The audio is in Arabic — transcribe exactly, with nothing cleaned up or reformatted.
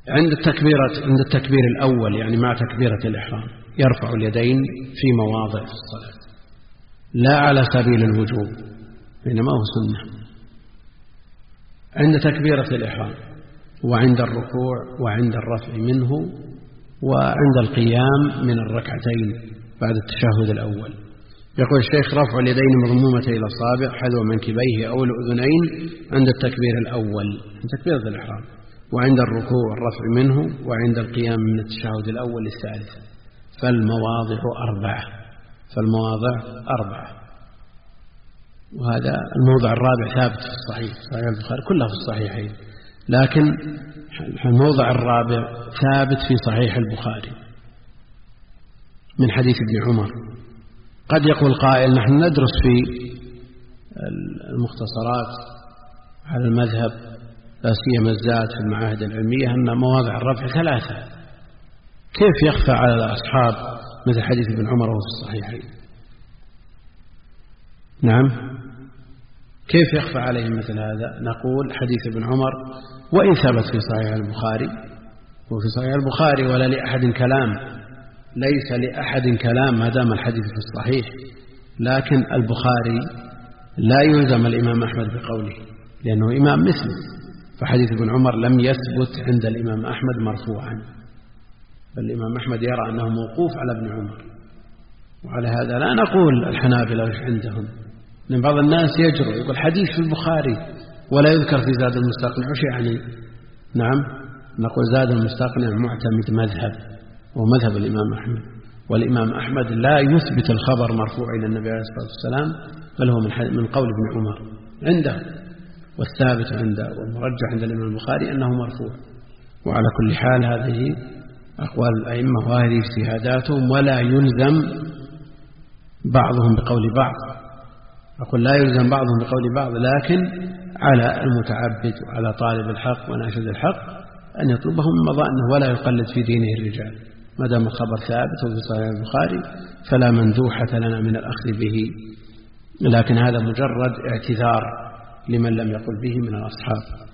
عند التكبيرة عند التكبير الأول يعني مع تكبيرة الإحرام يرفع اليدين في مواضع في الصلاة لا على سبيل الوجوب إنما هو سنة. عند تكبيرة الإحرام وعند الركوع وعند الرفع منه وعند القيام من الركعتين بعد التشهد الأول. يقول الشيخ: رفع اليدين مضمومتي إلى الأصابع حذو منكبيه أو الأذنين عند التكبير الأول عند تكبيرة الإحرام، وعند الركوع والرفع منه، وعند القيام من التشهد الأول الثالث. فالمواضع أربعة فالمواضع أربعة وهذا الموضع الرابع ثابت في الصحيح، صحيح البخاري كلها في الصحيحين، لكن الموضع الرابع ثابت في صحيح البخاري من حديث ابن عمر. قد يقول قائل: نحن ندرس في المختصرات على المذهب لا سيما الزاد في المعاهد العلمية أن مواضع الرفع ثلاثة، كيف يخفى على الأصحاب مثل حديث ابن عمر وهو في الصحيحين؟ نعم، كيف يخفى عليهم مثل هذا؟ نقول: حديث ابن عمر وإن ثبت في صحيح البخاري وفي صحيح البخاري ولا لأحد كلام، ليس لأحد كلام ما دام الحديث في الصحيح، لكن البخاري لا يلزم الإمام أحمد بقوله لأنه إمام مثله، فحديث ابن عمر لم يثبت عند الإمام أحمد مرفوعا، بل الإمام أحمد يرى أنه موقوف على ابن عمر. وعلى هذا لا نقول الحنابلة وش عندهم، لأن بعض الناس يجرؤ يقول حديث في البخاري ولا يذكر في زاد المستقنع، وش يعني؟ نعم، نقول زاد المستقنع معتمد مذهب ومذهب الإمام أحمد، والإمام أحمد لا يثبت الخبر مرفوع إلى النبي عليه الصلاة والسلام، بل هو من قول ابن عمر عنده، والثابت عنده والمرجح عند الإمام البخاري أنه مرفوع. وعلى كل حال هذه أقوال الأئمة وهذه اجتهاداتهم، ولا يلزم بعضهم بقول بعض. أقول لا يلزم بعضهم بقول بعض، لكن على المتعبد وعلى طالب الحق وناشد الحق أن يطلبه من مظانه ولا يقلد في دينه الرجال، ما دام الخبر ثابت وفي صحيح البخاري فلا مندوحة لنا من الأخذ به، لكن هذا مجرد اعتذار لمن لم يقل به من الأصحاب.